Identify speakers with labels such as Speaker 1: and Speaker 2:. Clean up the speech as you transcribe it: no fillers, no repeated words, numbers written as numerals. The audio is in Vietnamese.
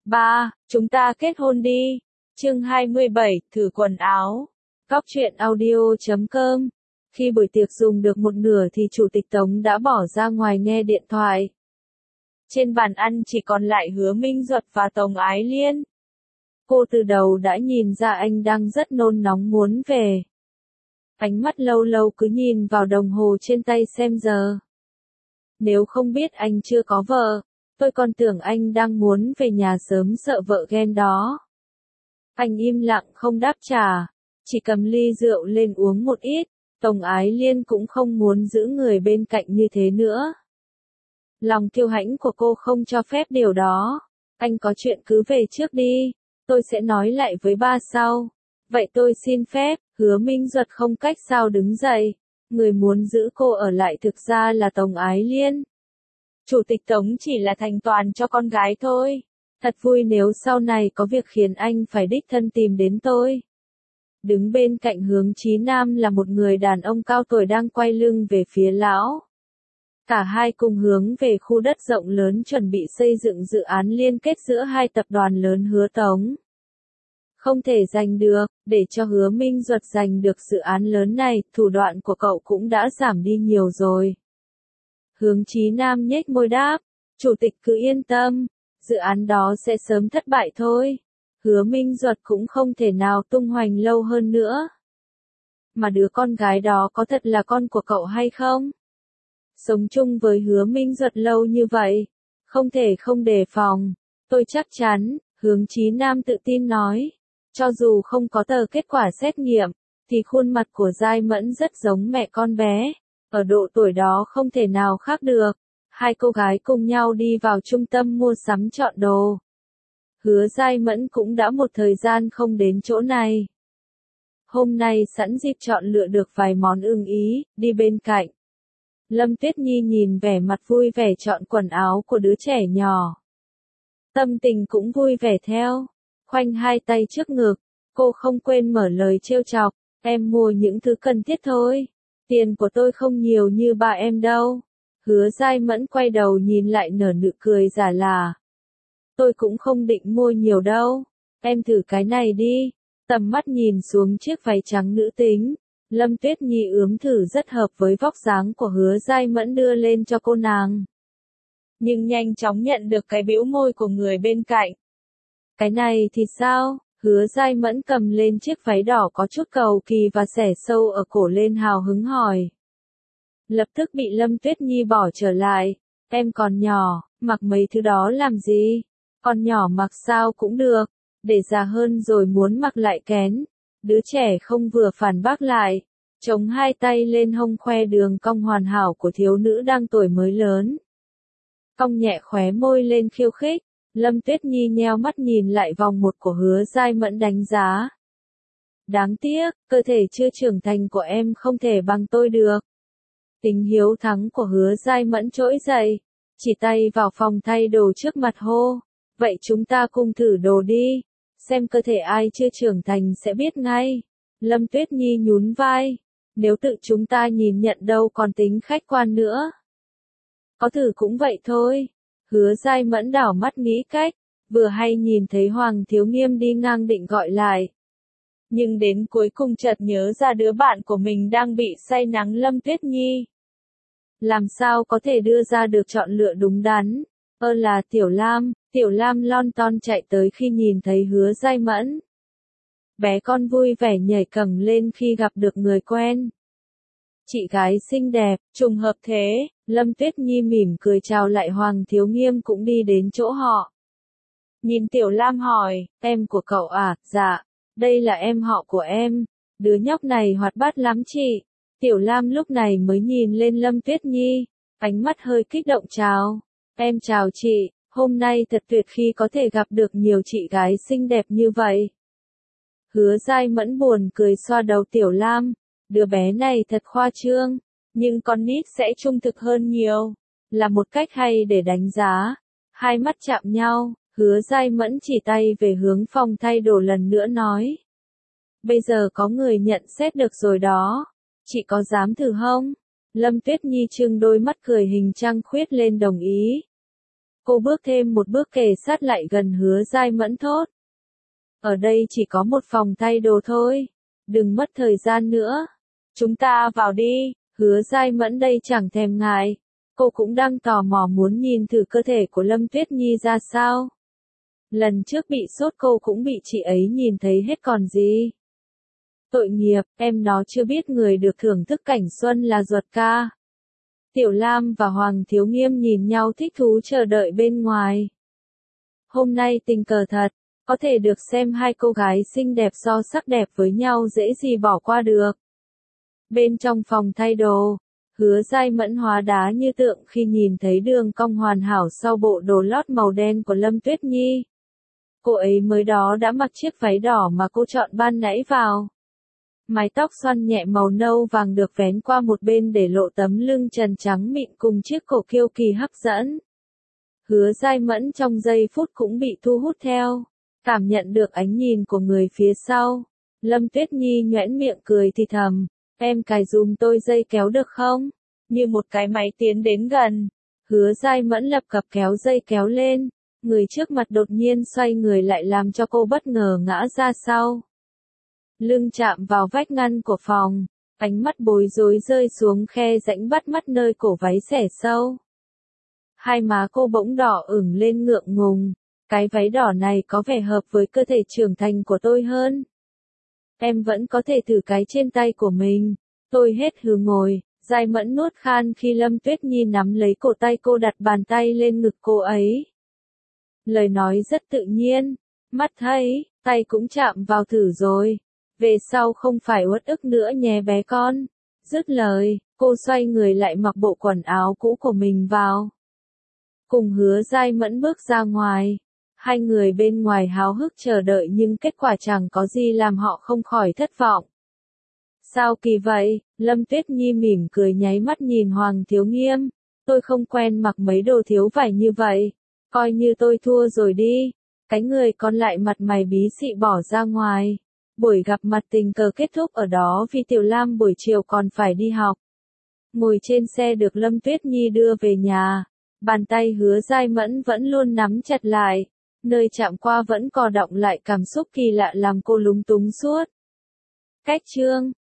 Speaker 1: Ba, chúng ta kết hôn đi. Chương 27, thử quần áo. Góc truyện audio.com. Khi buổi tiệc dùng được một nửa thì Chủ tịch Tống đã bỏ ra ngoài nghe điện thoại. Trên bàn ăn chỉ còn lại Hứa Minh Duật và Tống Ái Liên. Cô từ đầu đã nhìn ra anh đang rất nôn nóng muốn về. Ánh mắt lâu lâu cứ nhìn vào đồng hồ trên tay xem giờ. Nếu không biết anh chưa có vợ, tôi còn tưởng anh đang muốn về nhà sớm sợ vợ ghen đó. Anh im lặng không đáp trả, chỉ cầm ly rượu lên uống một ít. Tống Ái Liên cũng không muốn giữ người bên cạnh như thế nữa. Lòng kiêu hãnh của cô không cho phép điều đó. Anh có chuyện cứ về trước đi, tôi sẽ nói lại với ba sau. Vậy tôi xin phép. Hứa Minh Duật không cách sao đứng dậy. Người muốn giữ cô ở lại thực ra là Tống Ái Liên. Chủ tịch Tống chỉ là thành toàn cho con gái thôi. Thật vui nếu sau này có việc khiến anh phải đích thân tìm đến tôi. Đứng bên cạnh Hướng Chí Nam là một người đàn ông cao tuổi đang quay lưng về phía lão. Cả hai cùng hướng về khu đất rộng lớn chuẩn bị xây dựng dự án liên kết giữa hai tập đoàn lớn Hứa Tống. Không thể giành được, để cho Hứa Minh Duật giành được dự án lớn này, thủ đoạn của cậu cũng đã giảm đi nhiều rồi. Hướng Chí Nam nhếch môi đáp, Chủ tịch cứ yên tâm, dự án đó sẽ sớm thất bại thôi. Hứa Minh Duật cũng không thể nào tung hoành lâu hơn nữa. Mà đứa con gái đó có thật là con của cậu hay không? Sống chung với Hứa Minh Duật lâu như vậy, không thể không đề phòng. Tôi chắc chắn, Hướng Chí Nam tự tin nói. Cho dù không có tờ kết quả xét nghiệm, thì khuôn mặt của Giai Mẫn rất giống mẹ con bé. Ở độ tuổi đó không thể nào khác được. Hai cô gái cùng nhau đi vào trung tâm mua sắm chọn đồ. Hứa Giai Mẫn cũng đã một thời gian không đến chỗ này. Hôm nay sẵn dịp chọn lựa được vài món ưng ý, đi bên cạnh. Lâm Tuyết Nhi nhìn vẻ mặt vui vẻ chọn quần áo của đứa trẻ nhỏ. Tâm tình cũng vui vẻ theo. Khoanh hai tay trước ngực, cô không quên mở lời trêu chọc, em mua những thứ cần thiết thôi. Tiền của tôi không nhiều như ba em đâu. Hứa Giai Mẫn quay đầu nhìn lại nở nụ cười giả là. Tôi cũng không định mua nhiều đâu. Em thử cái này đi. Tầm mắt nhìn xuống chiếc váy trắng nữ tính. Lâm Tuyết Nhi ướm thử rất hợp với vóc dáng của Hứa Giai Mẫn đưa lên cho cô nàng. Nhưng nhanh chóng nhận được cái bĩu môi của người bên cạnh. Cái này thì sao? Hứa Giai Mẫn cầm lên chiếc váy đỏ có chút cầu kỳ và xẻ sâu ở cổ lên hào hứng hỏi. Lập tức bị Lâm Tuyết Nhi bỏ trở lại. Em còn nhỏ, mặc mấy thứ đó làm gì? Còn nhỏ mặc sao cũng được. Để già hơn rồi muốn mặc lại kén. Đứa trẻ không vừa phản bác lại. Chống hai tay lên hông khoe đường cong hoàn hảo của thiếu nữ đang tuổi mới lớn. Cong nhẹ khóe môi lên khiêu khích. Lâm Tuyết Nhi nheo mắt nhìn lại vòng một của Hứa Giai Mẫn đánh giá. Đáng tiếc, cơ thể chưa trưởng thành của em không thể bằng tôi được. Tính hiếu thắng của Hứa Giai Mẫn trỗi dậy, chỉ tay vào phòng thay đồ trước mặt hô. Vậy chúng ta cùng thử đồ đi, xem cơ thể ai chưa trưởng thành sẽ biết ngay. Lâm Tuyết Nhi nhún vai, nếu tự chúng ta nhìn nhận đâu còn tính khách quan nữa. Có thử cũng vậy thôi. Hứa Giai Mẫn đảo mắt nghĩ cách, vừa hay nhìn thấy Hoàng Thiếu Nghiêm đi ngang định gọi lại. Nhưng đến cuối cùng chợt nhớ ra đứa bạn của mình đang bị say nắng Lâm Tuyết Nhi. Làm sao có thể đưa ra được chọn lựa đúng đắn? Là Tiểu Lam lon ton chạy tới khi nhìn thấy Hứa Giai Mẫn. Bé con vui vẻ nhảy cẫng lên khi gặp được người quen. Chị gái xinh đẹp, trùng hợp thế. Lâm Tuyết Nhi mỉm cười chào lại Hoàng Thiếu Nghiêm cũng đi đến chỗ họ. Nhìn Tiểu Lam hỏi, em của cậu à? Dạ, đây là em họ của em. Đứa nhóc này hoạt bát lắm chị. Tiểu Lam lúc này mới nhìn lên Lâm Tuyết Nhi, ánh mắt hơi kích động chào. Em chào chị, hôm nay thật tuyệt khi có thể gặp được nhiều chị gái xinh đẹp như vậy. Hứa Giai Mẫn buồn cười xoa đầu Tiểu Lam, đứa bé này thật khoa trương. Nhưng con nít sẽ trung thực hơn nhiều, là một cách hay để đánh giá. Hai mắt chạm nhau, Hứa Giai Mẫn chỉ tay về hướng phòng thay đồ lần nữa nói. Bây giờ có người nhận xét được rồi đó, chị có dám thử không? Lâm Tuyết Nhi trừng đôi mắt cười hình trăng khuyết lên đồng ý. Cô bước thêm một bước kề sát lại gần Hứa Giai Mẫn thốt. Ở đây chỉ có một phòng thay đồ thôi. Đừng mất thời gian nữa. Chúng ta vào đi. Hứa Giai Mẫn đây chẳng thèm ngại. Cô cũng đang tò mò muốn nhìn thử cơ thể của Lâm Tuyết Nhi ra sao. Lần trước bị sốt cô cũng bị chị ấy nhìn thấy hết còn gì. Tội nghiệp, em nó chưa biết người được thưởng thức cảnh xuân là ruột ca. Tiểu Lam và Hoàng Thiếu Nghiêm nhìn nhau thích thú chờ đợi bên ngoài. Hôm nay tình cờ thật, có thể được xem hai cô gái xinh đẹp so sắc đẹp với nhau dễ gì bỏ qua được. Bên trong phòng thay đồ, Hứa Giai Mẫn hóa đá như tượng khi nhìn thấy đường cong hoàn hảo sau bộ đồ lót màu đen của Lâm Tuyết Nhi. Cô ấy mới đó đã mặc chiếc váy đỏ mà cô chọn ban nãy vào. Mái tóc xoăn nhẹ màu nâu vàng được vén qua một bên để lộ tấm lưng trần trắng mịn cùng chiếc cổ kiêu kỳ hấp dẫn. Hứa Giai Mẫn trong giây phút cũng bị thu hút theo, cảm nhận được ánh nhìn của người phía sau. Lâm Tuyết Nhi nhoẻn miệng cười thì thầm, em cài dùm tôi dây kéo được không? Như một cái máy tiến đến gần, Hứa Giai Mẫn lập cập kéo dây kéo lên, người trước mặt đột nhiên xoay người lại làm cho cô bất ngờ ngã ra sau. Lưng chạm vào vách ngăn của phòng, ánh mắt bối rối rơi xuống khe rãnh bắt mắt nơi cổ váy xẻ sâu. Hai má cô bỗng đỏ ửng lên ngượng ngùng, cái váy đỏ này có vẻ hợp với cơ thể trưởng thành của tôi hơn. Em vẫn có thể thử cái trên tay của mình. Tôi hết hừ ngồi, Giai Mẫn nuốt khan khi Lâm Tuyết Nhi nắm lấy cổ tay cô đặt bàn tay lên ngực cô ấy. Lời nói rất tự nhiên, mắt thấy, tay cũng chạm vào thử rồi. Về sau không phải uất ức nữa nhé bé con. Dứt lời, cô xoay người lại mặc bộ quần áo cũ của mình vào. Cùng Hứa Giai Mẫn bước ra ngoài. Hai người bên ngoài háo hức chờ đợi nhưng kết quả chẳng có gì làm họ không khỏi thất vọng. Sao kỳ vậy? Lâm Tuyết Nhi mỉm cười nháy mắt nhìn Hoàng Thiếu Nghiêm. Tôi không quen mặc mấy đồ thiếu vải như vậy. Coi như tôi thua rồi đi. Cái người còn lại mặt mày bí xị bỏ ra ngoài. Buổi gặp mặt tình cờ kết thúc ở đó vì Tiểu Lam buổi chiều còn phải đi học. Ngồi trên xe được Lâm Tuyết Nhi đưa về nhà. Bàn tay Hứa Giai Mẫn vẫn luôn nắm chặt lại. Nơi chạm qua vẫn cò đọng lại cảm xúc kỳ lạ làm cô lúng túng suốt. Cách chương